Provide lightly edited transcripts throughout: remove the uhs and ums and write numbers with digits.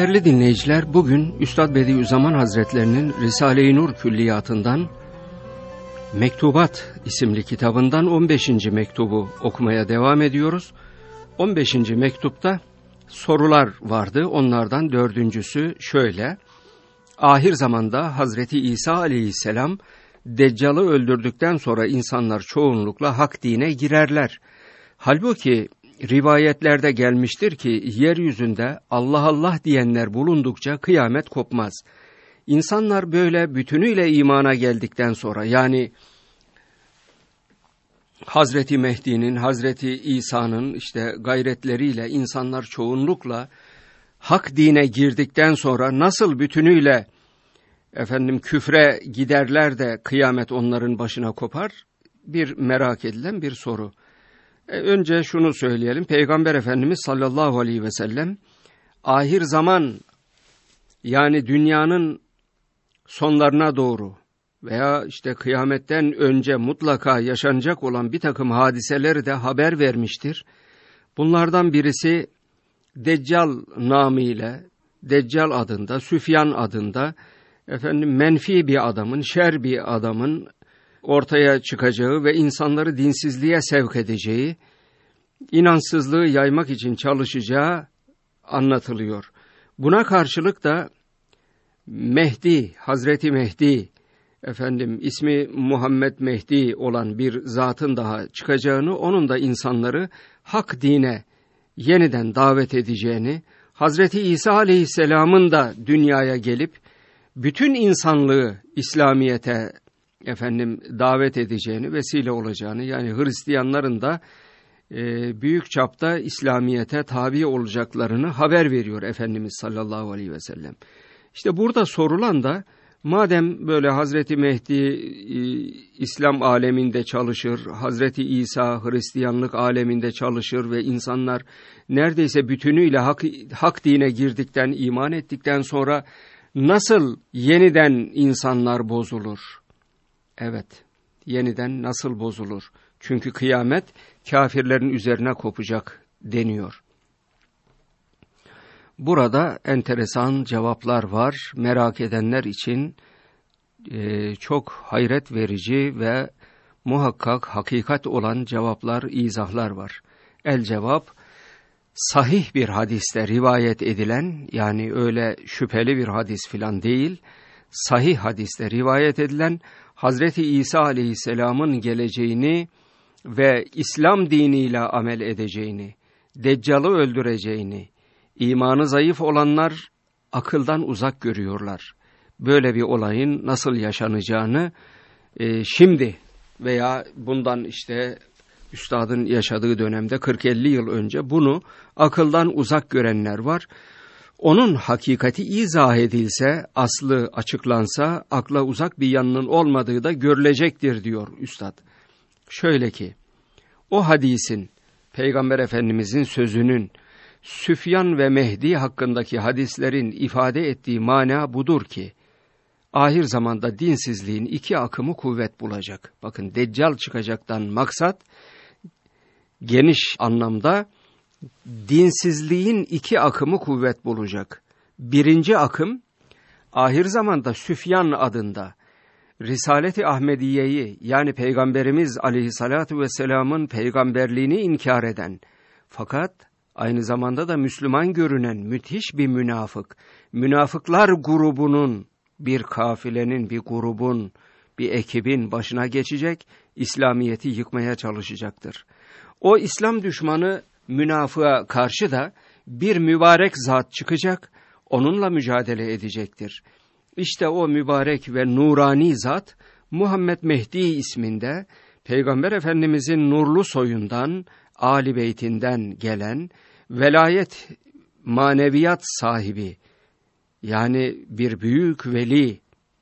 Değerli dinleyiciler, bugün Üstad Bediüzzaman Hazretlerinin Risale-i Nur Külliyatı'ndan Mektubat isimli kitabından 15. mektubu okumaya devam ediyoruz. 15. mektupta sorular vardı. Onlardan dördüncüsü şöyle: Ahir zamanda Hazreti İsa aleyhisselam Deccal'ı öldürdükten sonra insanlar çoğunlukla hak dine girerler. Halbuki rivayetlerde gelmiştir ki yeryüzünde Allah Allah diyenler bulundukça kıyamet kopmaz. İnsanlar böyle bütünüyle imana geldikten sonra, yani Hazreti Mehdi'nin, Hazreti İsa'nın işte gayretleriyle insanlar çoğunlukla hak dine girdikten sonra nasıl bütünüyle küfre giderler de kıyamet onların başına kopar? Bir merak edilen bir soru. Önce şunu söyleyelim. Peygamber Efendimiz sallallahu aleyhi ve sellem ahir zaman, yani dünyanın sonlarına doğru veya işte kıyametten önce mutlaka yaşanacak olan bir takım hadiseleri de haber vermiştir. Bunlardan birisi Deccal namıyla, Deccal adında, Süfyan adında menfi bir adamın, şer bir adamın ortaya çıkacağı ve insanları dinsizliğe sevk edeceği, inansızlığı yaymak için çalışacağı anlatılıyor. Buna karşılık da Mehdi, Hazreti Mehdi, ismi Muhammed Mehdi olan bir zatın daha çıkacağını, onun da insanları hak dine yeniden davet edeceğini, Hazreti İsa aleyhisselamın da dünyaya gelip bütün insanlığı İslamiyet'e davet edeceğini, vesile olacağını, yani Hristiyanların da büyük çapta İslamiyet'e tabi olacaklarını haber veriyor Efendimiz sallallahu aleyhi ve sellem. İşte burada sorulan da, madem böyle Hazreti Mehdi İslam aleminde çalışır, Hazreti İsa Hristiyanlık aleminde çalışır ve insanlar neredeyse bütünüyle hak dine girdikten, iman ettikten sonra nasıl yeniden insanlar bozulur? Evet, yeniden nasıl bozulur? Çünkü kıyamet kafirlerin üzerine kopacak deniyor. Burada enteresan cevaplar var. Merak edenler için çok hayret verici ve muhakkak hakikat olan cevaplar, izahlar var. El cevap, sahih bir hadiste rivayet edilen, yani öyle şüpheli bir hadis filan değil, sahih hadiste rivayet edilen Hazreti İsa aleyhisselamın geleceğini ve İslam diniyle amel edeceğini, Deccal'ı öldüreceğini, imanı zayıf olanlar akıldan uzak görüyorlar. Böyle bir olayın nasıl yaşanacağını şimdi veya bundan işte Üstadın yaşadığı dönemde 40-50 yıl önce bunu akıldan uzak görenler var. Onun hakikati izah edilse, aslı açıklansa, akla uzak bir yanının olmadığı da görülecektir diyor Üstad. Şöyle ki, o hadisin, Peygamber Efendimizin sözünün, Süfyan ve Mehdi hakkındaki hadislerin ifade ettiği mana budur ki, ahir zamanda dinsizliğin iki akımı kuvvet bulacak. Bakın, Deccal çıkacaktan maksat, geniş anlamda dinsizliğin iki akımı kuvvet bulacak. Birinci akım, ahir zamanda Süfyan adında Risalet-i Ahmediye'yi, yani Peygamberimiz aleyhissalatu vesselamın peygamberliğini inkar eden, fakat aynı zamanda da Müslüman görünen müthiş bir münafık, münafıklar grubunun, bir kafilenin, bir grubun, bir ekibin başına geçecek, İslamiyet'i yıkmaya çalışacaktır. O İslam düşmanı münafığa karşı da bir mübarek zat çıkacak, onunla mücadele edecektir. İşte o mübarek ve nurani zat, Muhammed Mehdi isminde, Peygamber Efendimizin nurlu soyundan, âl-i beytinden gelen, velayet, maneviyat sahibi, yani bir büyük veli,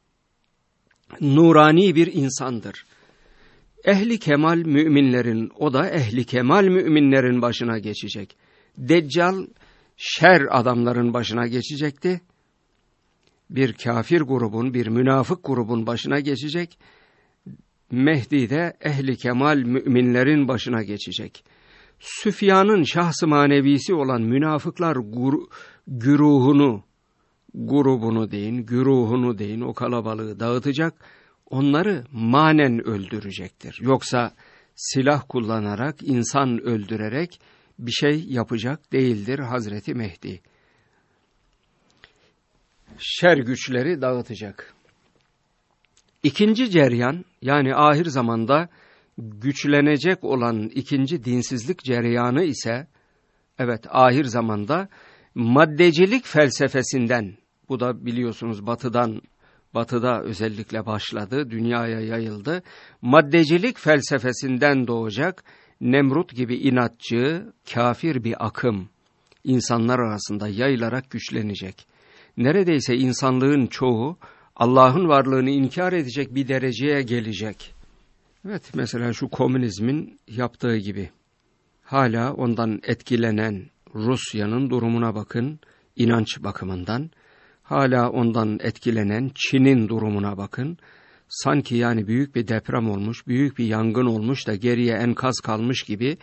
nurani bir insandır. Ehli kemal müminlerin, o da ehli kemal müminlerin başına geçecek. Deccal, şer adamların başına geçecekti. Bir kafir grubun, bir münafık grubun başına geçecek. Mehdi de ehli kemal müminlerin başına geçecek. Süfyan'ın şahs-ı manevisi olan münafıklar güruhunu, grubunu deyin, güruhunu deyin, o kalabalığı dağıtacak, onları manen öldürecektir. Yoksa silah kullanarak, insan öldürerek bir şey yapacak değildir Hazreti Mehdi. Şer güçleri dağıtacak. İkinci cereyan, yani ahir zamanda güçlenecek olan ikinci dinsizlik cereyanı ise, evet, ahir zamanda maddecilik felsefesinden, bu da biliyorsunuz batıda özellikle başladı, dünyaya yayıldı. Maddecilik felsefesinden doğacak Nemrut gibi inatçı, kafir bir akım insanlar arasında yayılarak güçlenecek. Neredeyse insanlığın çoğu Allah'ın varlığını inkar edecek bir dereceye gelecek. Evet, mesela şu komünizmin yaptığı gibi. Hala ondan etkilenen Rusya'nın durumuna bakın, inanç bakımından. Hala ondan etkilenen Çin'in durumuna bakın. Sanki yani büyük bir deprem olmuş, büyük bir yangın olmuş da geriye enkaz kalmış gibi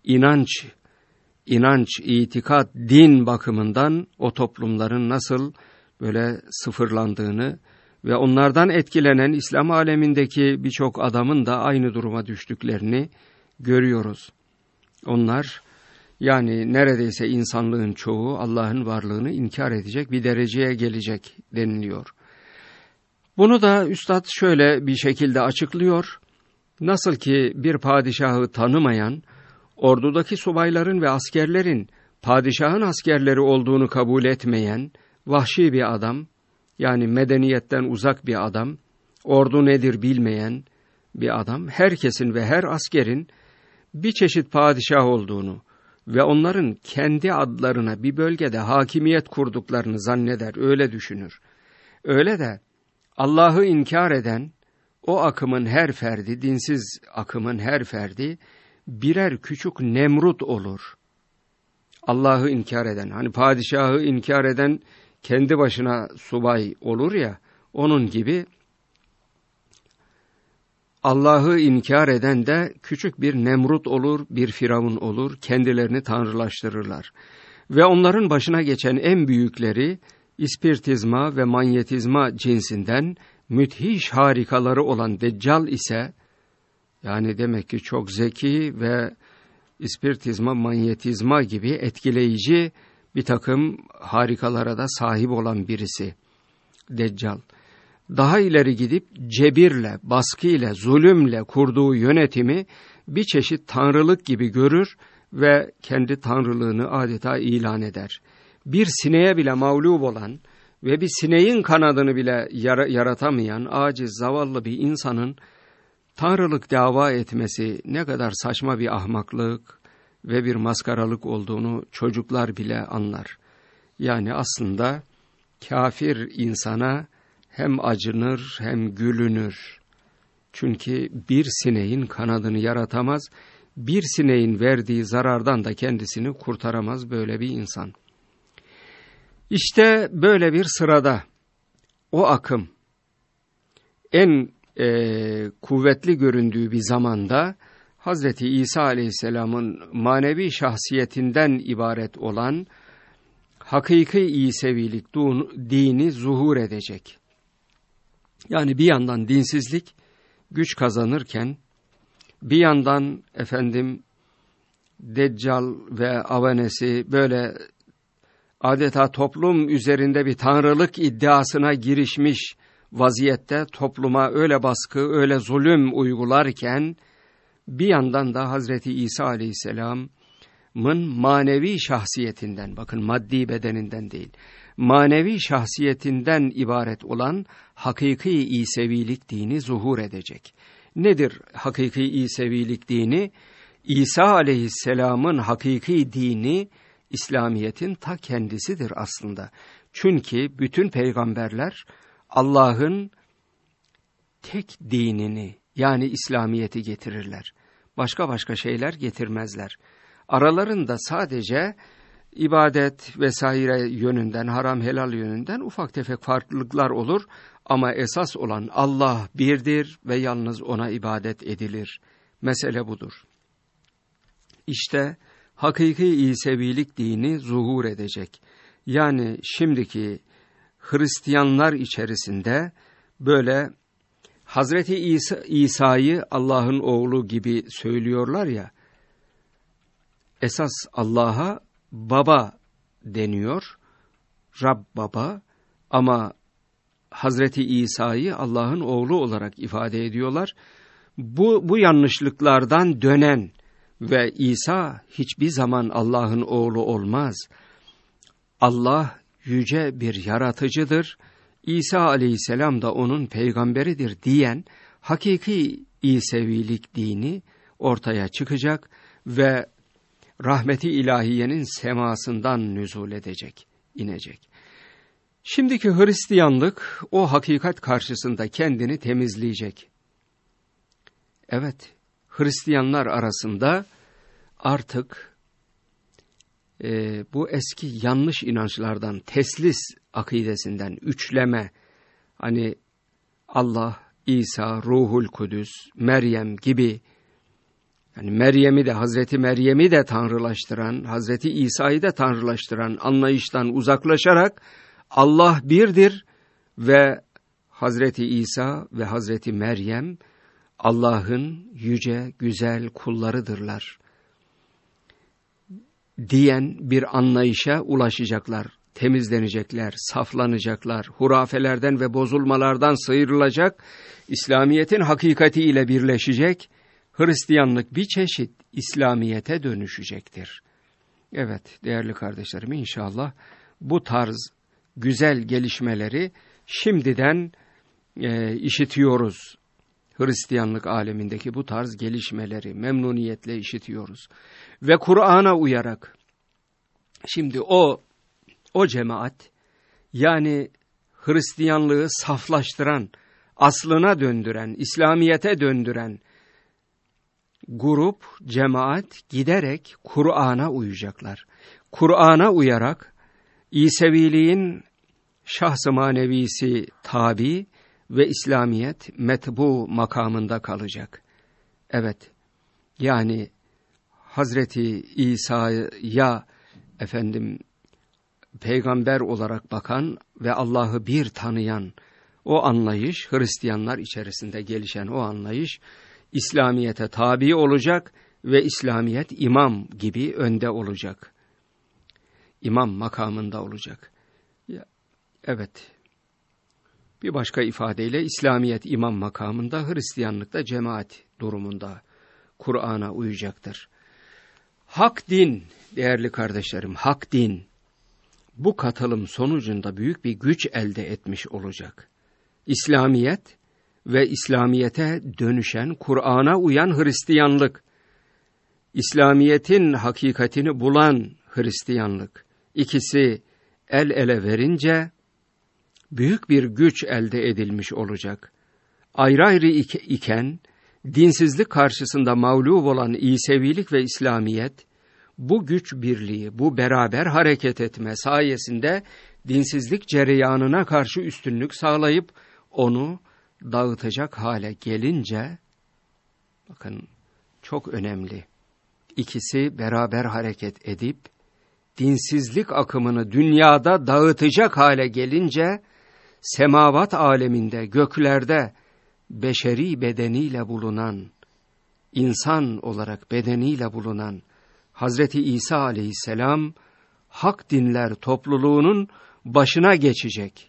inanç, itikat, din bakımından o toplumların nasıl böyle sıfırlandığını ve onlardan etkilenen İslam alemindeki birçok adamın da aynı duruma düştüklerini görüyoruz. Onlar yani neredeyse insanlığın çoğu Allah'ın varlığını inkar edecek bir dereceye gelecek deniliyor. Bunu da üstad şöyle bir şekilde açıklıyor. Nasıl ki bir padişahı tanımayan, ordudaki subayların ve askerlerin padişahın askerleri olduğunu kabul etmeyen vahşi bir adam, yani medeniyetten uzak bir adam, ordu nedir bilmeyen bir adam, herkesin ve her askerin bir çeşit padişah olduğunu ve onların kendi adlarına bir bölgede hakimiyet kurduklarını zanneder, öyle düşünür. Öyle de Allah'ı inkar eden o akımın her ferdi, dinsiz akımın her ferdi birer küçük Nemrut olur. Allah'ı inkar eden, hani padişahı inkar eden kendi başına subay olur ya, onun gibi Allah'ı inkar eden de küçük bir Nemrut olur, bir Firavun olur, kendilerini tanrılaştırırlar. Ve onların başına geçen en büyükleri, ispiritizma ve manyetizma cinsinden müthiş harikaları olan Deccal ise, yani demek ki çok zeki ve ispiritizma, manyetizma gibi etkileyici bir takım harikalara da sahip olan birisi Deccal. Daha ileri gidip cebirle, baskıyla, zulümle kurduğu yönetimi bir çeşit tanrılık gibi görür ve kendi tanrılığını adeta ilan eder. Bir sineğe bile mağlup olan ve bir sineğin kanadını bile yaratamayan aciz, zavallı bir insanın tanrılık dava etmesi ne kadar saçma bir ahmaklık ve bir maskaralık olduğunu çocuklar bile anlar. Yani aslında kafir insana hem acınır hem gülünür. Çünkü bir sineğin kanadını yaratamaz, bir sineğin verdiği zarardan da kendisini kurtaramaz böyle bir insan. İşte böyle bir sırada o akım en kuvvetli göründüğü bir zamanda Hazreti İsa Aleyhisselam'ın manevi şahsiyetinden ibaret olan hakiki İsevilik dini zuhur edecek. Yani bir yandan dinsizlik güç kazanırken bir yandan Deccal ve avanesi böyle adeta toplum üzerinde bir tanrılık iddiasına girişmiş vaziyette topluma öyle baskı, öyle zulüm uygularken bir yandan da Hazreti İsa Aleyhisselam'ın manevi şahsiyetinden, bakın maddi bedeninden değil, manevi şahsiyetinden ibaret olan hakiki İsevilik dini zuhur edecek. Nedir hakiki İsevilik dini? İsa Aleyhisselam'ın hakiki dini İslamiyet'in ta kendisidir aslında. Çünkü bütün peygamberler Allah'ın tek dinini, yani İslamiyet'i getirirler. Başka şeyler getirmezler. Aralarında sadece ibadet vesaire yönünden, haram helal yönünden ufak tefek farklılıklar olur. Ama esas olan Allah birdir ve yalnız ona ibadet edilir. Mesele budur. İşte hakiki İsevilik dini zuhur edecek. Yani şimdiki Hristiyanlar içerisinde böyle Hazreti İsa'yı Allah'ın oğlu gibi söylüyorlar ya, esas Allah'a baba deniyor, Rab baba, ama Hazreti İsa'yı Allah'ın oğlu olarak ifade ediyorlar. Bu yanlışlıklardan dönen ve İsa hiçbir zaman Allah'ın oğlu olmaz. Allah yüce bir yaratıcıdır. İsa aleyhisselam da onun peygamberidir diyen hakiki İsevilik dini ortaya çıkacak ve rahmeti ilahiyenin semasından nüzul edecek, inecek. Şimdiki Hristiyanlık o hakikat karşısında kendini temizleyecek. Evet, Hristiyanlar arasında artık bu eski yanlış inançlardan, teslis akidesinden, üçleme, hani Allah, İsa, Ruhul Kudüs, Meryem gibi, yani Meryem'i de, Hazreti Meryem'i de tanrılaştıran, Hazreti İsa'yı da tanrılaştıran anlayıştan uzaklaşarak Allah birdir ve Hazreti İsa ve Hazreti Meryem Allah'ın yüce, güzel kullarıdırlar diyen bir anlayışa ulaşacaklar, temizlenecekler, saflanacaklar, hurafelerden ve bozulmalardan sıyrılacak, İslamiyet'in hakikatiyle birleşecek, Hristiyanlık bir çeşit İslamiyet'e dönüşecektir. Evet değerli kardeşlerim, inşallah bu tarz güzel gelişmeleri şimdiden işitiyoruz. Hristiyanlık alemindeki bu tarz gelişmeleri memnuniyetle işitiyoruz. Ve Kur'an'a uyarak, şimdi o cemaat, yani Hristiyanlığı saflaştıran, aslına döndüren, İslamiyet'e döndüren grup, cemaat giderek Kur'an'a uyacaklar. Kur'an'a uyarak İseviliğin şahs-ı manevisi tabi ve İslamiyet metbu makamında kalacak. Evet, yani Hazreti İsa'ya peygamber olarak bakan ve Allah'ı bir tanıyan o anlayış, Hristiyanlar içerisinde gelişen o anlayış İslamiyet'e tabi olacak ve İslamiyet imam gibi önde olacak. İmam makamında olacak. Evet. Bir başka ifadeyle İslamiyet imam makamında, Hristiyanlıkta cemaat durumunda Kur'an'a uyacaktır. Hak din, değerli kardeşlerim, hak din bu katılım sonucunda büyük bir güç elde etmiş olacak. İslamiyet ve İslamiyet'e dönüşen, Kur'an'a uyan Hristiyanlık, İslamiyet'in hakikatini bulan Hristiyanlık, ikisi el ele verince büyük bir güç elde edilmiş olacak. Ayrı ayrı iken, dinsizlik karşısında mağlup olan İsevilik ve İslamiyet, bu güç birliği, bu beraber hareket etme sayesinde dinsizlik cereyanına karşı üstünlük sağlayıp onu dağıtacak hale gelince, bakın çok önemli, ikisi beraber hareket edip dinsizlik akımını dünyada dağıtacak hale gelince, semavat aleminde, göklerde beşeri bedeniyle bulunan, insan olarak bedeniyle bulunan Hazreti İsa aleyhisselam, hak dinler topluluğunun başına geçecek.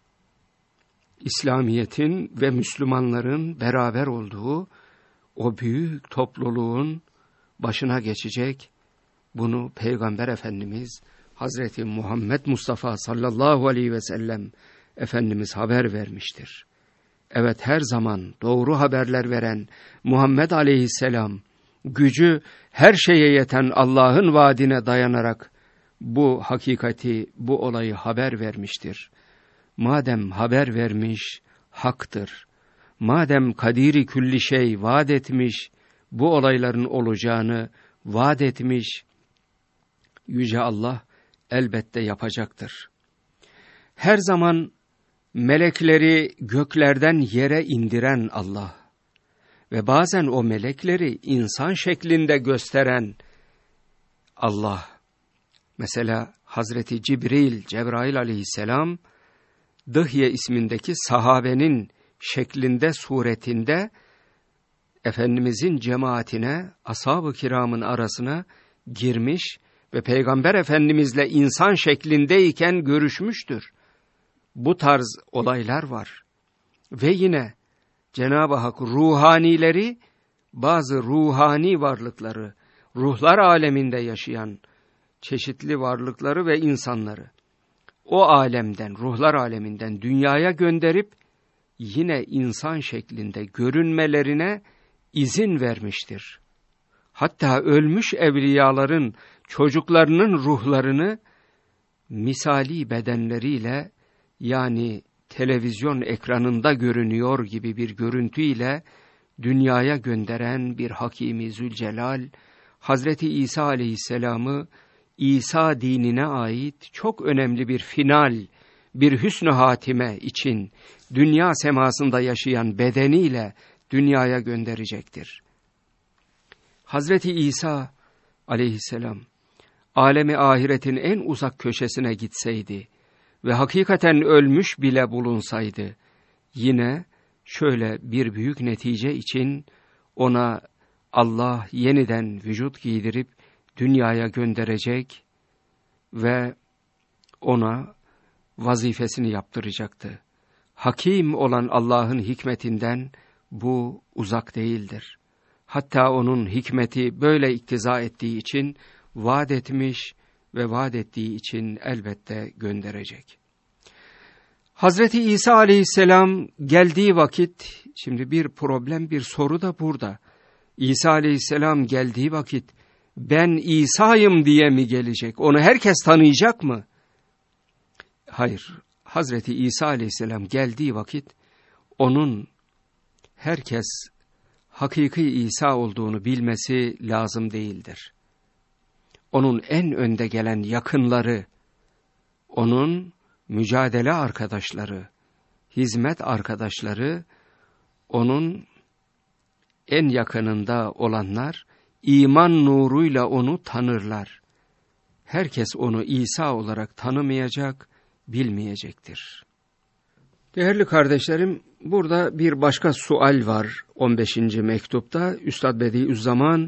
İslamiyet'in ve Müslümanların beraber olduğu o büyük topluluğun başına geçecek. Bunu Peygamber Efendimiz Hazreti Muhammed Mustafa sallallahu aleyhi ve sellem Efendimiz haber vermiştir. Evet, her zaman doğru haberler veren Muhammed aleyhisselam, gücü her şeye yeten Allah'ın vaadine dayanarak bu hakikati, bu olayı haber vermiştir. Madem haber vermiş, haktır. Madem kadiri külli şey vaat etmiş, bu olayların olacağını vaat etmiş, Yüce Allah elbette yapacaktır. Her zaman melekleri göklerden yere indiren Allah ve bazen o melekleri insan şeklinde gösteren Allah. Mesela Hazreti Cebrail aleyhisselam Dıhye ismindeki sahabenin şeklinde, suretinde Efendimizin cemaatine, ashab-ı kiramın arasına girmiş ve Peygamber Efendimizle insan şeklindeyken görüşmüştür. Bu tarz olaylar var. Ve yine Cenab-ı Hak ruhanileri, bazı ruhani varlıkları, ruhlar aleminde yaşayan çeşitli varlıkları ve insanları o alemden, ruhlar aleminden dünyaya gönderip yine insan şeklinde görünmelerine izin vermiştir. Hatta ölmüş evliyaların çocuklarının ruhlarını misali bedenleriyle, yani televizyon ekranında görünüyor gibi bir görüntüyle dünyaya gönderen bir Hakîm-i Zülcelal, Hazreti İsa aleyhisselamı İsa dinine ait çok önemli bir final, bir hüsnü hatime için dünya semasında yaşayan bedeniyle dünyaya gönderecektir. Hazreti İsa aleyhisselam alemi ahiretin en uzak köşesine gitseydi ve hakikaten ölmüş bile bulunsaydı, yine şöyle bir büyük netice için ona Allah yeniden vücut giydirip dünyaya gönderecek ve ona vazifesini yaptıracaktı. Hakim olan Allah'ın hikmetinden bu uzak değildir. Hatta onun hikmeti böyle iktiza ettiği için vaat etmiş ve vaat ettiği için elbette gönderecek. Hazreti İsa aleyhisselam geldiği vakit, şimdi bir problem, bir soru da burada. İsa aleyhisselam geldiği vakit ben İsa'yım diye mi gelecek? Onu herkes tanıyacak mı? Hayır. Hazreti İsa aleyhisselam geldiği vakit onun herkes hakiki İsa olduğunu bilmesi lazım değildir. Onun en önde gelen yakınları, onun mücadele arkadaşları, hizmet arkadaşları, onun en yakınında olanlar iman nuruyla onu tanırlar. Herkes onu İsa olarak tanımayacak, bilmeyecektir. Değerli kardeşlerim, burada bir başka sual var 15. mektupta. Üstad Bediüzzaman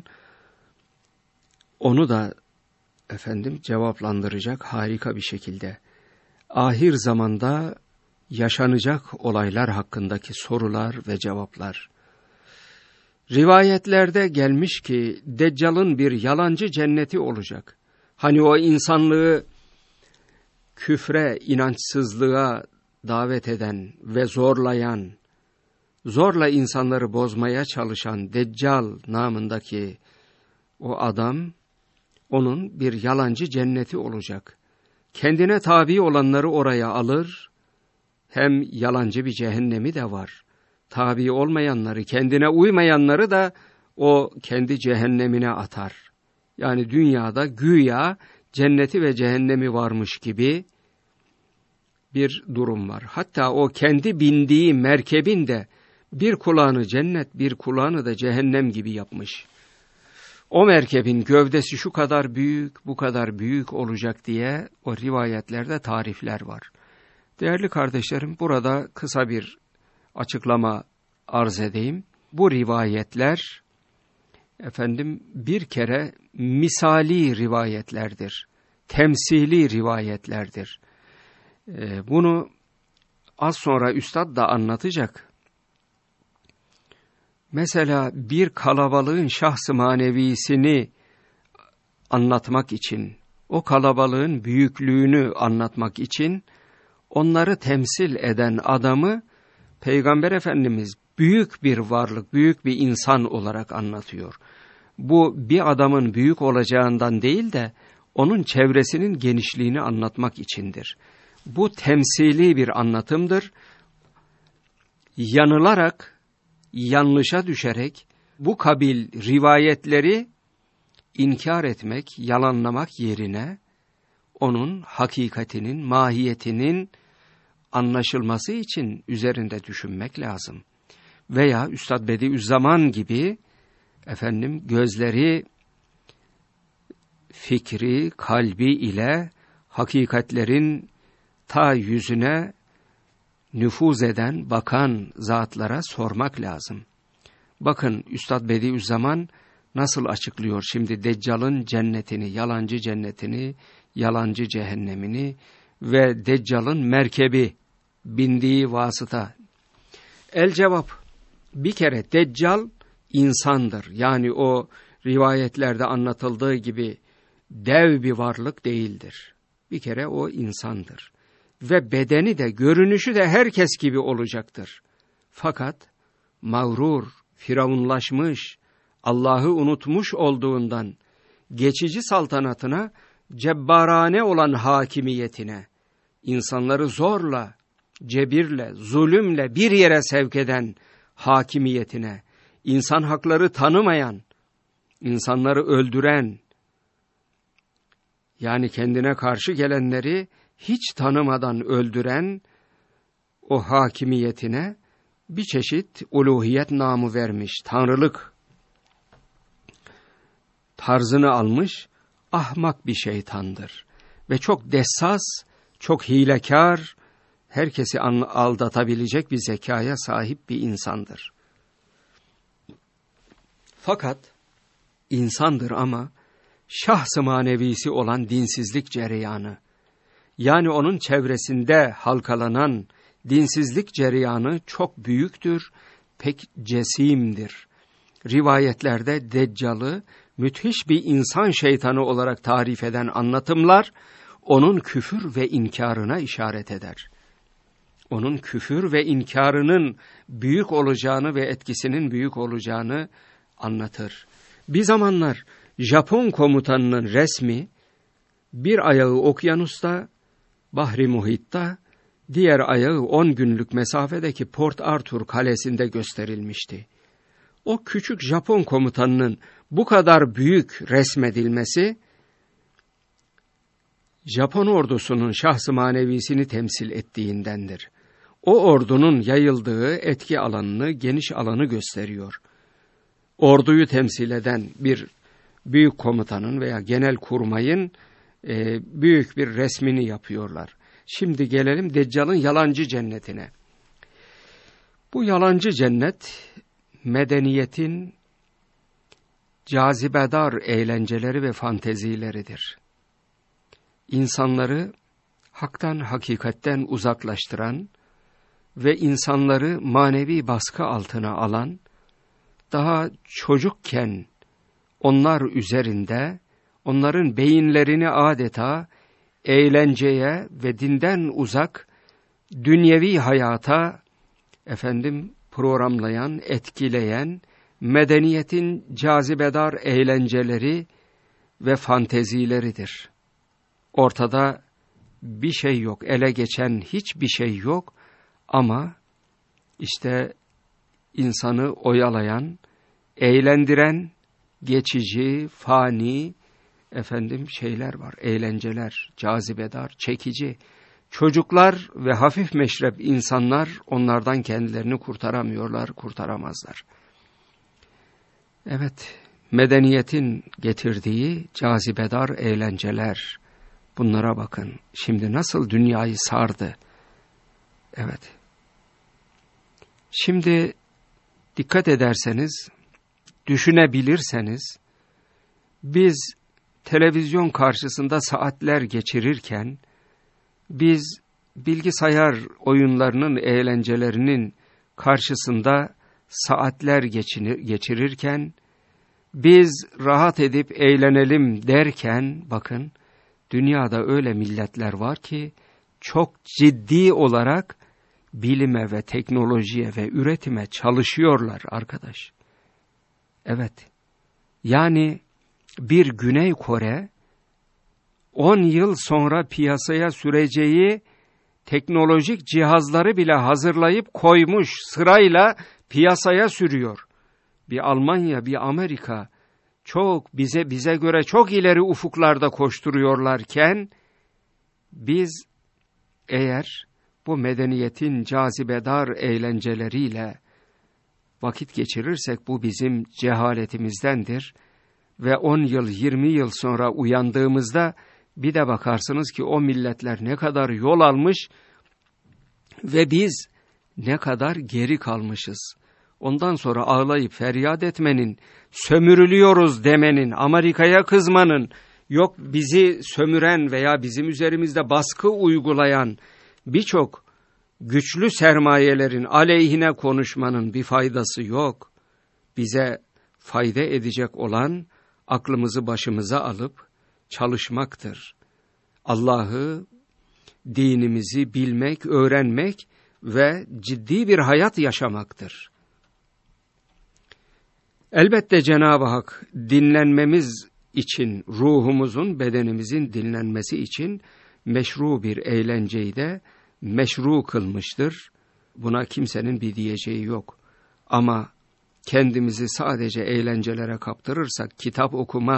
onu da cevaplandıracak harika bir şekilde. Ahir zamanda yaşanacak olaylar hakkındaki sorular ve cevaplar. Rivayetlerde gelmiş ki Deccal'ın bir yalancı cenneti olacak. Hani o insanlığı küfre, inançsızlığa davet eden ve zorlayan, zorla insanları bozmaya çalışan Deccal namındaki o adam, onun bir yalancı cenneti olacak. Kendine tabi olanları oraya alır, hem yalancı bir cehennemi de var. Tabi olmayanları, kendine uymayanları da o kendi cehennemine atar. Yani dünyada güya cenneti ve cehennemi varmış gibi bir durum var. Hatta o kendi bindiği merkebin de bir kulağını cennet, bir kulağını da cehennem gibi yapmış. O merkebin gövdesi şu kadar büyük, bu kadar büyük olacak diye o rivayetlerde tarifler var. Değerli kardeşlerim, burada kısa bir açıklama arz edeyim. Bu rivayetler bir kere misali rivayetlerdir, temsili rivayetlerdir. Bunu az sonra üstad da anlatacak. Mesela bir kalabalığın şahs-ı manevisini anlatmak için, o kalabalığın büyüklüğünü anlatmak için onları temsil eden adamı Peygamber Efendimiz büyük bir varlık, büyük bir insan olarak anlatıyor. Bu bir adamın büyük olacağından değil de onun çevresinin genişliğini anlatmak içindir. Bu temsili bir anlatımdır. Yanılarak, yanlışa düşerek bu kabil rivayetleri inkar etmek, yalanlamak yerine onun hakikatinin, mahiyetinin anlaşılması için üzerinde düşünmek lazım. Veya Üstad Bediüzzaman gibi gözleri, fikri, kalbi ile hakikatlerin ta yüzüne nüfuz eden, bakan zatlara sormak lazım. Bakın Üstad Bediüzzaman nasıl açıklıyor şimdi Deccal'ın cennetini, yalancı cehennemini ve Deccal'ın merkebi, bindiği vasıta. El cevap, bir kere Deccal insandır. Yani o rivayetlerde anlatıldığı gibi dev bir varlık değildir. Bir kere o insandır. Ve bedeni de, görünüşü de herkes gibi olacaktır. Fakat mağrur, firavunlaşmış, Allah'ı unutmuş olduğundan geçici saltanatına, cebbarane olan hakimiyetine, insanları zorla, cebirle, zulümle bir yere sevk eden hakimiyetine, insan hakları tanımayan, insanları öldüren, yani kendine karşı gelenleri hiç tanımadan öldüren o hakimiyetine bir çeşit uluhiyet namı vermiş, tanrılık tarzını almış ahmak bir şeytandır. Ve çok dessas, çok hilekâr, herkesi aldatabilecek bir zekaya sahip bir insandır. Fakat insandır ama şahs-ı manevisi olan dinsizlik cereyanı, yani onun çevresinde halkalanan dinsizlik cereyanı çok büyüktür, pek cesimdir. Rivayetlerde Deccal'ı müthiş bir insan şeytanı olarak tarif eden anlatımlar, onun küfür ve inkarına işaret eder. Onun küfür ve inkarının büyük olacağını ve etkisinin büyük olacağını anlatır. Bir zamanlar Japon komutanının resmi, bir ayağı okyanusta, Bahri Muhit'ta, diğer ayağı 10 günlük mesafedeki Port Arthur kalesinde gösterilmişti. O küçük Japon komutanının bu kadar büyük resmedilmesi, Japon ordusunun şahs-ı manevisini temsil ettiğindendir. O ordunun yayıldığı etki alanını, geniş alanı gösteriyor. Orduyu temsil eden bir büyük komutanın veya genel kurmayın büyük bir resmini yapıyorlar. Şimdi gelelim Deccal'ın yalancı cennetine. Bu yalancı cennet, medeniyetin cazibedar eğlenceleri ve fantezileridir. İnsanları haktan, hakikatten uzaklaştıran ve insanları manevi baskı altına alan, daha çocukken onlar üzerinde, onların beyinlerini adeta eğlenceye ve dinden uzak, dünyevi hayata programlayan, etkileyen, medeniyetin cazibedar eğlenceleri ve fantezileridir. Ortada bir şey yok, ele geçen hiçbir şey yok ama işte insanı oyalayan, eğlendiren, geçici, fani şeyler var, eğlenceler, cazibedar, çekici. Çocuklar ve hafif meşrep insanlar onlardan kendilerini kurtaramıyorlar, kurtaramazlar. Evet, medeniyetin getirdiği cazibedar eğlenceler, bunlara bakın. Şimdi nasıl dünyayı sardı. Evet. Şimdi dikkat ederseniz, düşünebilirseniz, biz televizyon karşısında saatler geçirirken, biz bilgisayar oyunlarının eğlencelerinin karşısında saatler geçirirken, biz rahat edip eğlenelim derken, bakın, dünyada öyle milletler var ki, çok ciddi olarak bilime ve teknolojiye ve üretime çalışıyorlar arkadaş. Evet, yani bir Güney Kore, 10 yıl sonra piyasaya süreceği teknolojik cihazları bile hazırlayıp koymuş, sırayla piyasaya sürüyor. Bir Almanya, bir Amerika çok bize göre çok ileri ufuklarda koşturuyorlarken, biz eğer bu medeniyetin cazibedar eğlenceleriyle vakit geçirirsek, bu bizim cehaletimizdendir ve 10 yıl, 20 yıl sonra uyandığımızda bir de bakarsınız ki o milletler ne kadar yol almış, Ve biz ne kadar geri kalmışız. Ondan sonra ağlayıp feryat etmenin, sömürülüyoruz demenin, Amerika'ya kızmanın, yok bizi sömüren veya bizim üzerimizde baskı uygulayan birçok güçlü sermayelerin aleyhine konuşmanın bir faydası yok. Bize fayda edecek olan aklımızı başımıza alıp çalışmaktır. Allah'ı, dinimizi bilmek, öğrenmek ve ciddi bir hayat yaşamaktır. Elbette Cenab-ı Hak dinlenmemiz için, ruhumuzun, bedenimizin dinlenmesi için meşru bir eğlenceyi de meşru kılmıştır. Buna kimsenin bir diyeceği yok. Ama kendimizi sadece eğlencelere kaptırırsak kitap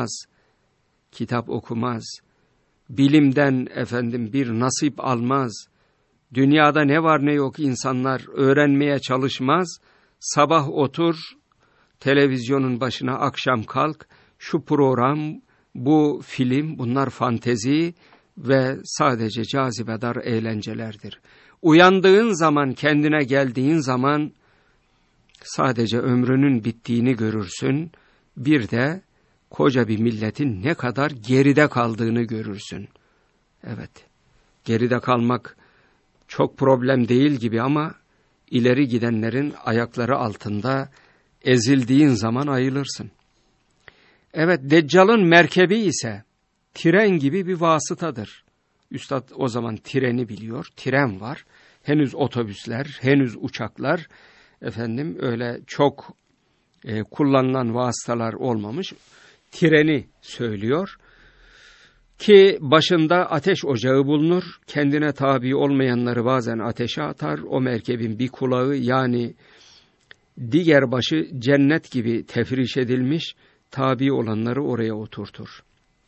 okumaz, bilimden bir nasip almaz, dünyada ne var ne yok insanlar öğrenmeye çalışmaz, sabah otur, televizyonun başına akşam kalk, şu program, bu film, bunlar fantezi ve sadece cazibedar eğlencelerdir. Uyandığın zaman, kendine geldiğin zaman sadece ömrünün bittiğini görürsün, bir de koca bir milletin ne kadar geride kaldığını görürsün. Evet, geride kalmak çok problem değil gibi ama ileri gidenlerin ayakları altında ezildiğin zaman ayılırsın. Evet, Deccal'ın merkebi ise tren gibi bir vasıtadır. Üstad o zaman treni biliyor, tren var. Henüz otobüsler, henüz uçaklar, öyle çok kullanılan vasıtalar olmamış. Treni söylüyor ki başında ateş ocağı bulunur. Kendine tabi olmayanları bazen ateşe atar. O merkebin bir kulağı yani diğer başı cennet gibi tefriş edilmiş, tabi olanları oraya oturtur.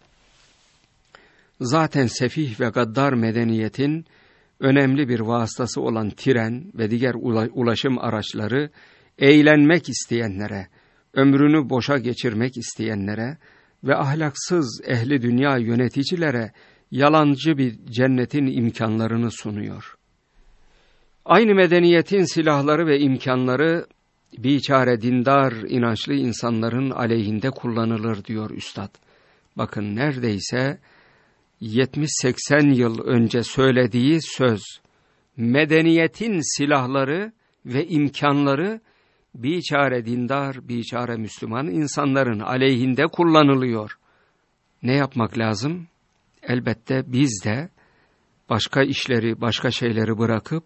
Zaten sefih ve gaddar medeniyetin önemli bir vasıtası olan tren ve diğer ulaşım araçları eğlenmek isteyenlere, ömrünü boşa geçirmek isteyenlere ve ahlaksız ehli dünya yöneticilere yalancı bir cennetin imkanlarını sunuyor. Aynı medeniyetin silahları ve imkanları biçare dindar, inançlı insanların aleyhinde kullanılır diyor Üstad. Bakın neredeyse 70-80 yıl önce söylediği söz, medeniyetin silahları ve imkanları biçare dindar, biçare Müslüman insanların aleyhinde kullanılıyor. Ne yapmak lazım? Elbette biz de başka işleri, başka şeyleri bırakıp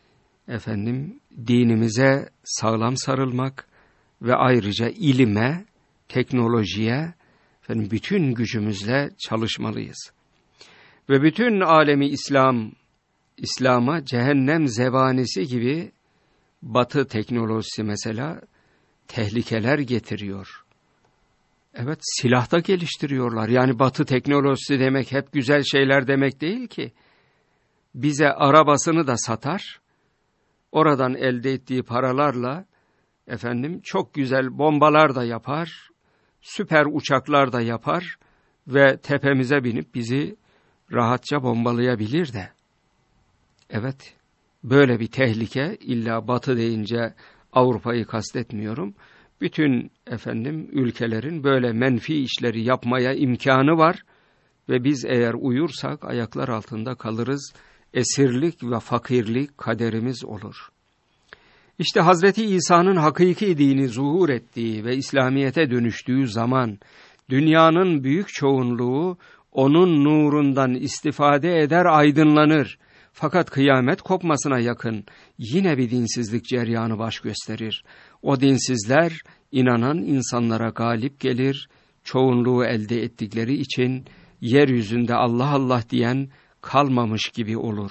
dinimize sağlam sarılmak ve ayrıca ilime, teknolojiye bütün gücümüzle çalışmalıyız. Ve bütün alemi İslam'a cehennem zebanisi gibi Batı teknolojisi mesela tehlikeler getiriyor. Evet, silah da geliştiriyorlar. Yani Batı teknolojisi demek hep güzel şeyler demek değil ki. Bize arabasını da satar. Oradan elde ettiği paralarla çok güzel bombalar da yapar. Süper uçaklar da yapar ve tepemize binip bizi rahatça bombalayabilir de. Evet, böyle bir tehlike, illa Batı deyince Avrupa'yı kastetmiyorum. Bütün ülkelerin böyle menfi işleri yapmaya imkanı var ve biz eğer uyursak ayaklar altında kalırız. Esirlik ve fakirlik kaderimiz olur. İşte Hazreti İsa'nın hakiki dini zuhur ettiği ve İslamiyet'e dönüştüğü zaman dünyanın büyük çoğunluğu onun nurundan istifade eder, aydınlanır. Fakat kıyamet kopmasına yakın yine bir dinsizlik ceryanı baş gösterir. O dinsizler inanan insanlara galip gelir, çoğunluğu elde ettikleri için yeryüzünde Allah Allah diyen kalmamış gibi olur.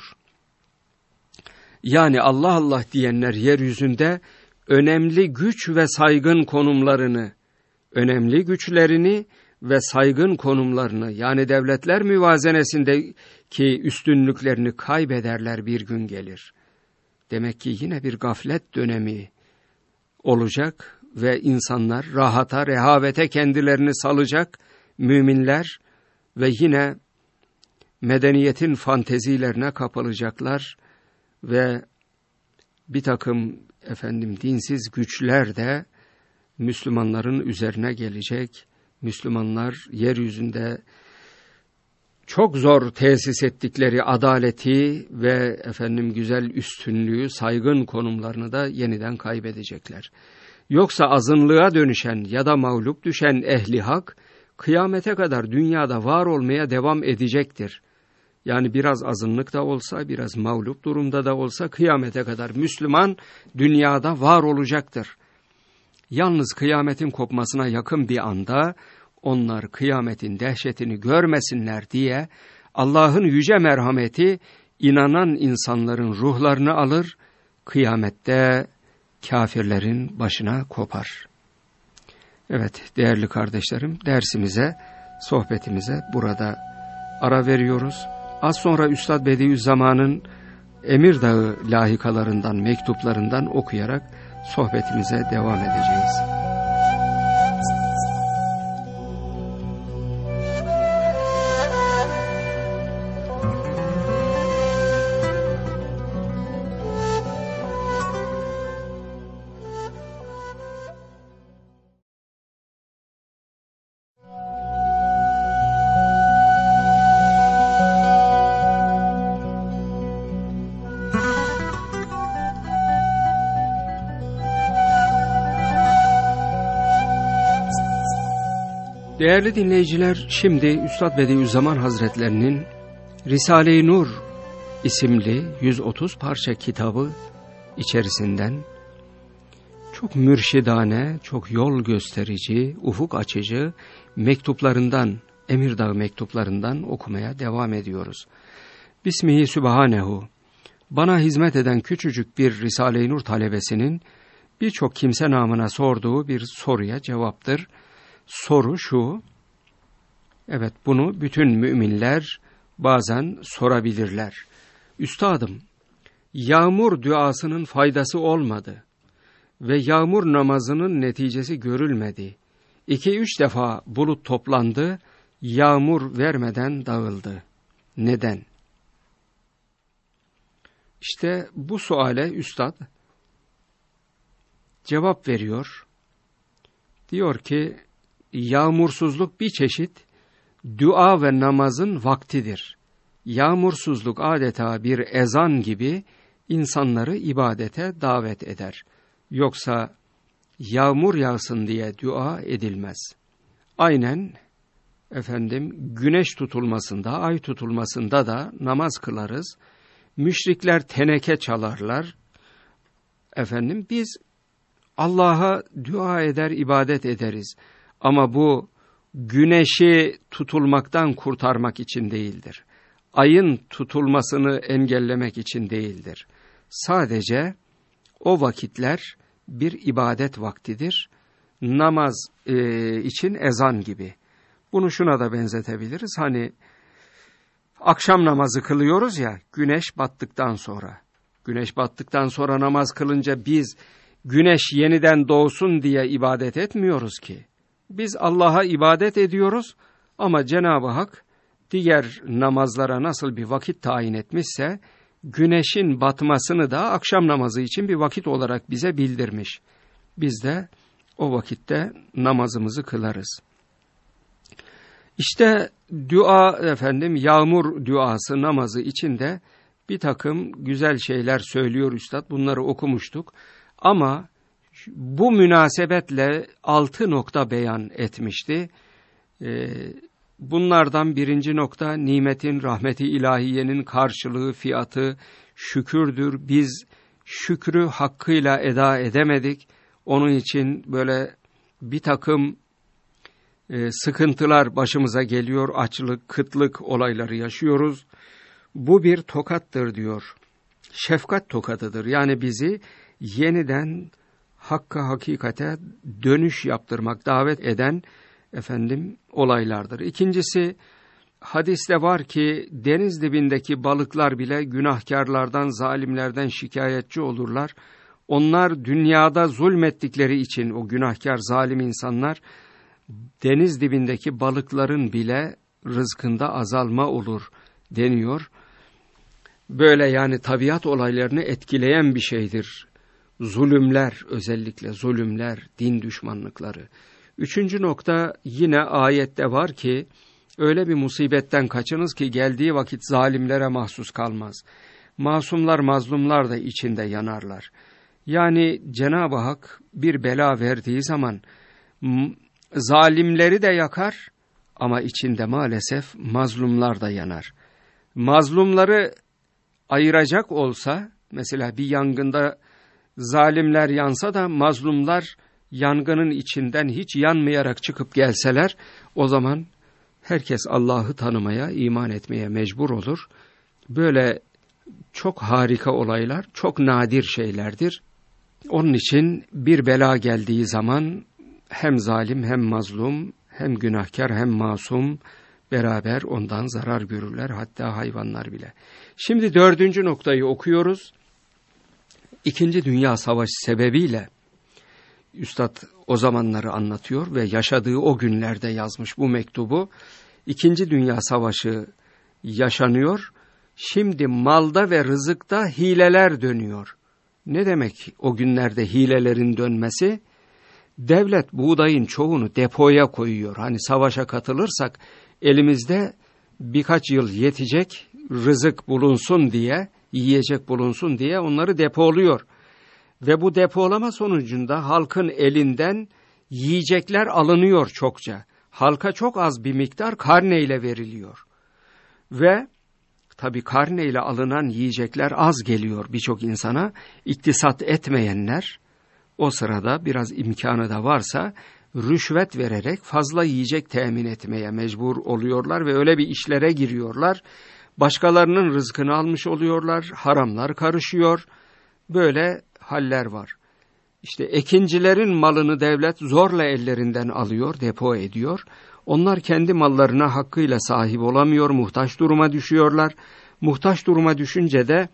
Yani Allah Allah diyenler yeryüzünde önemli güç ve saygın konumlarını, önemli güçlerini ve saygın konumlarını yani devletler müvazenesindeki üstünlüklerini kaybederler, bir gün gelir. Demek ki yine bir gaflet dönemi olacak ve insanlar rahata, rehavete kendilerini salacak müminler ve yine medeniyetin fantezilerine kapılacaklar ve bir takım dinsiz güçler de Müslümanların üzerine gelecek. Müslümanlar yeryüzünde çok zor tesis ettikleri adaleti ve güzel üstünlüğü, saygın konumlarını da yeniden kaybedecekler. Yoksa azınlığa dönüşen ya da mağlup düşen ehli hak, kıyamete kadar dünyada var olmaya devam edecektir. Yani biraz azınlık da olsa, biraz mağlup durumda da olsa kıyamete kadar Müslüman dünyada var olacaktır. Yalnız kıyametin kopmasına yakın bir anda onlar kıyametin dehşetini görmesinler diye Allah'ın yüce merhameti inanan insanların ruhlarını alır, kıyamette kafirlerin başına kopar. Evet değerli kardeşlerim, dersimize, sohbetimize burada ara veriyoruz. Az sonra Üstad Bediüzzaman'ın Emirdağ lahikalarından, mektuplarından okuyarak sohbetimize devam edeceğiz. Değerli dinleyiciler, şimdi Üstad Bediüzzaman Hazretlerinin Risale-i Nur isimli 130 parça kitabı içerisinden çok mürşidane, çok yol gösterici, ufuk açıcı mektuplarından, Emirdağ mektuplarından okumaya devam ediyoruz. Bismihi Sübhanehu, bana hizmet eden küçücük bir Risale-i Nur talebesinin birçok kimse namına sorduğu bir soruya cevaptır. Soru şu, evet bunu bütün müminler bazen sorabilirler. Üstadım, yağmur duasının faydası olmadı ve yağmur namazının neticesi görülmedi. 2-3 defa bulut toplandı, yağmur vermeden dağıldı. Neden? İşte bu suale Üstad cevap veriyor. Diyor ki, yağmursuzluk bir çeşit dua ve namazın vaktidir. Yağmursuzluk adeta bir ezan gibi insanları ibadete davet eder. Yoksa yağmur yağsın diye dua edilmez. Aynen güneş tutulmasında, ay tutulmasında da namaz kılarız. Müşrikler teneke çalarlar. Biz Allah'a dua eder, ibadet ederiz. Ama bu güneşi tutulmaktan kurtarmak için değildir. Ayın tutulmasını engellemek için değildir. Sadece o vakitler bir ibadet vaktidir. Namaz için ezan gibi. Bunu şuna da benzetebiliriz. Akşam namazı kılıyoruz ya, güneş battıktan sonra. Güneş battıktan sonra namaz kılınca biz güneş yeniden doğsun diye ibadet etmiyoruz ki. Biz Allah'a ibadet ediyoruz ama Cenab-ı Hak diğer namazlara nasıl bir vakit tayin etmişse güneşin batmasını da akşam namazı için bir vakit olarak bize bildirmiş. Biz de o vakitte namazımızı kılarız. İşte dua yağmur duası namazı için de bir takım güzel şeyler söylüyor Üstad. Bunları okumuştuk ama bu münasebetle 6 nokta beyan etmişti. Bunlardan birinci nokta nimetin, rahmeti ilahiyenin karşılığı, fiyatı şükürdür. Biz şükrü hakkıyla eda edemedik. Onun için böyle bir takım sıkıntılar başımıza geliyor. Açlık, kıtlık olayları yaşıyoruz. Bu bir tokattır diyor. Şefkat tokatıdır. Yani bizi yeniden hakka, hakikate dönüş yaptırmak, davet eden olaylardır. İkincisi, hadiste var ki deniz dibindeki balıklar bile günahkarlardan, zalimlerden şikayetçi olurlar. Onlar dünyada zulmettikleri için o günahkar, zalim insanlar deniz dibindeki balıkların bile rızkında azalma olur deniyor. böyle yani tabiat olaylarını etkileyen bir şeydir. Zulümler, özellikle zulümler, din düşmanlıkları. Üçüncü nokta yine ayette var ki, öyle bir musibetten kaçınız ki geldiği vakit zalimlere mahsus kalmaz. Masumlar, mazlumlar da içinde yanarlar. Yani Cenab-ı Hak bir bela verdiği zaman zalimleri de yakar ama içinde maalesef mazlumlar da yanar. Mazlumları ayıracak olsa, mesela bir yangında zalimler yansa da mazlumlar yangının içinden hiç yanmayarak çıkıp gelseler, o zaman herkes Allah'ı tanımaya, iman etmeye mecbur olur. Böyle çok harika olaylar, çok nadir şeylerdir. Onun için bir bela geldiği zaman hem zalim hem mazlum, hem günahkar hem masum beraber ondan zarar görürler, hatta hayvanlar bile. Şimdi 4. noktayı okuyoruz. 2. Dünya Savaşı sebebiyle Üstad o zamanları anlatıyor ve yaşadığı o günlerde yazmış bu mektubu. 2. Dünya Savaşı yaşanıyor. Şimdi malda ve rızıkta hileler dönüyor. Ne demek o günlerde hilelerin dönmesi? Devlet buğdayın çoğunu depoya koyuyor. Hani savaşa katılırsak elimizde birkaç yıl yetecek rızık bulunsun diye, yiyecek bulunsun diye onları depoluyor. Ve bu depolama sonucunda halkın elinden yiyecekler alınıyor çokça. Halka çok az bir miktar karneyle veriliyor. Ve tabii karneyle alınan yiyecekler az geliyor birçok insana. İktisat etmeyenler o sırada biraz imkanı da varsa rüşvet vererek fazla yiyecek temin etmeye mecbur oluyorlar ve öyle bir işlere giriyorlar. Başkalarının rızkını almış oluyorlar, haramlar karışıyor. Böyle haller var. İşte ekincilerin malını devlet zorla ellerinden alıyor, depo ediyor. Onlar kendi mallarına hakkıyla sahip olamıyor, muhtaç duruma düşüyorlar. Muhtaç duruma düşünce de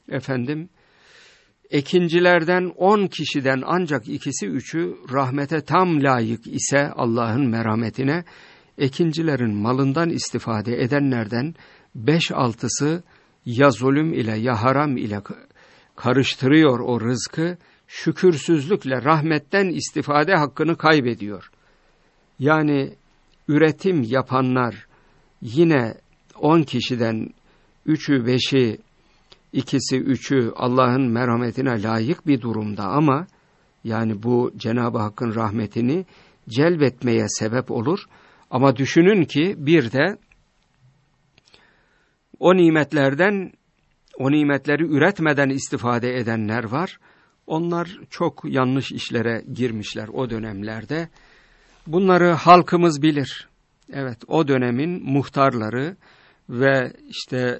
ekincilerden 10 kişiden ancak 2'si 3'ü rahmete tam layık ise Allah'ın merhametine, ekincilerin malından istifade edenlerden 5-6'sı ya zulüm ile ya haram ile karıştırıyor o rızkı, şükürsüzlükle rahmetten istifade hakkını kaybediyor. Yani üretim yapanlar yine 10 kişiden 3'ü 5'i, 2'si 3'ü Allah'ın merhametine layık bir durumda ama yani bu Cenab-ı Hakk'ın rahmetini celbetmeye sebep olur. Ama düşünün ki bir de o nimetleri üretmeden istifade edenler var. Onlar çok yanlış işlere girmişler o dönemlerde. Bunları halkımız bilir. Evet, o dönemin muhtarları ve işte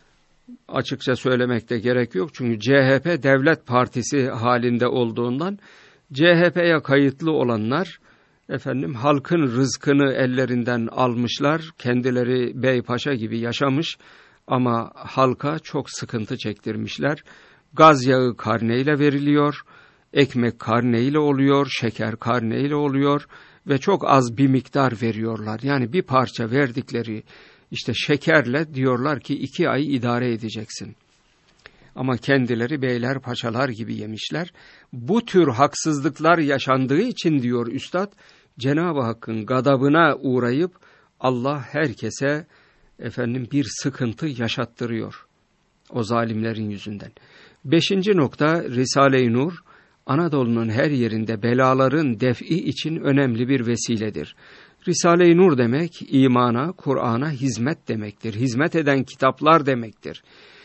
açıkça söylemekte gerek yok. Çünkü CHP devlet partisi halinde olduğundan CHP'ye kayıtlı olanlar halkın rızkını ellerinden almışlar. Kendileri bey paşa gibi yaşamış ama halka çok sıkıntı çektirmişler. Gaz yağı karneyle veriliyor, ekmek karneyle oluyor, şeker karneyle oluyor ve çok az bir miktar veriyorlar. Yani bir parça verdikleri işte şekerle diyorlar ki 2 ay idare edeceksin. Ama kendileri beyler paşalar gibi yemişler. Bu tür haksızlıklar yaşandığı için diyor Üstad, Cenab-ı Hakk'ın gadabına uğrayıp Allah herkese bir sıkıntı yaşattırıyor o zalimlerin yüzünden. 5. nokta, Risale-i Nur, Anadolu'nun her yerinde belaların def'i için önemli bir vesiledir. Risale-i Nur demek, imana, Kur'an'a hizmet demektir. Hizmet eden kitaplar demektir.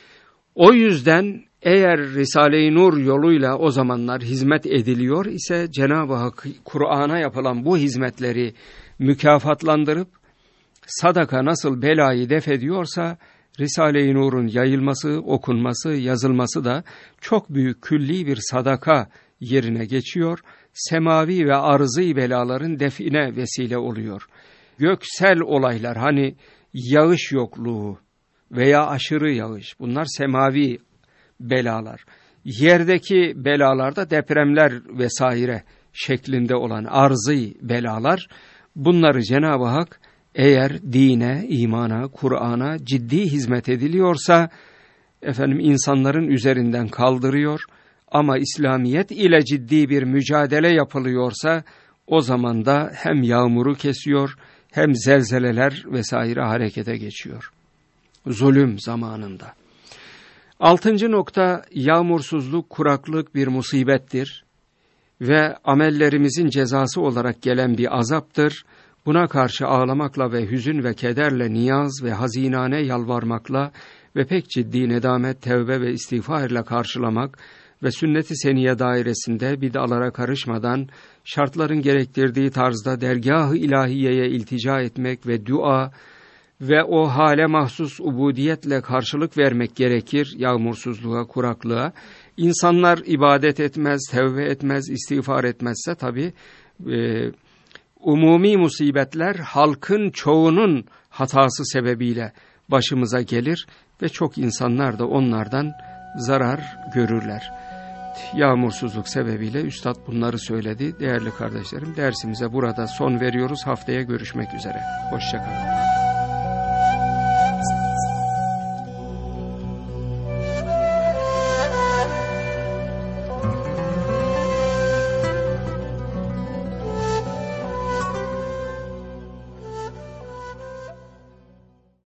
O yüzden eğer Risale-i Nur yoluyla o zamanlar hizmet ediliyor ise Cenab-ı Hak Kur'an'a yapılan bu hizmetleri mükafatlandırıp sadaka nasıl belayı def ediyorsa Risale-i Nur'un yayılması, okunması, yazılması da çok büyük külli bir sadaka yerine geçiyor. Semavi ve arzı belaların define vesile oluyor. Göksel olaylar, hani yağış yokluğu veya aşırı yağış, bunlar semavi belalar. Yerdeki belalarda depremler vesaire şeklinde olan arzı belalar, bunları Cenab-ı Hak eğer dine, imana, Kur'an'a ciddi hizmet ediliyorsa insanların üzerinden kaldırıyor. Ama İslamiyet ile ciddi bir mücadele yapılıyorsa o zaman da hem yağmuru kesiyor hem zelzeleler vesaire harekete geçiyor. Zulüm zamanında. 6. nokta, yağmursuzluk, kuraklık bir musibettir ve amellerimizin cezası olarak gelen bir azaptır. Buna karşı ağlamakla ve hüzün ve kederle, niyaz ve hazinane yalvarmakla ve pek ciddi nedamet, tevbe ve istiğfarla karşılamak ve sünnet-i seniye dairesinde bid'alara karışmadan şartların gerektirdiği tarzda dergâh-ı ilahiyeye iltica etmek ve dua ve o hale mahsus ubudiyetle karşılık vermek gerekir yağmursuzluğa, kuraklığa. İnsanlar ibadet etmez, tevbe etmez, istiğfar etmezse tabii umumi musibetler halkın çoğunun hatası sebebiyle başımıza gelir ve çok insanlar da onlardan zarar görürler. Yağmursuzluk sebebiyle Üstad bunları söyledi. Değerli kardeşlerim, dersimize burada son veriyoruz. Haftaya görüşmek üzere. Hoşça kalın.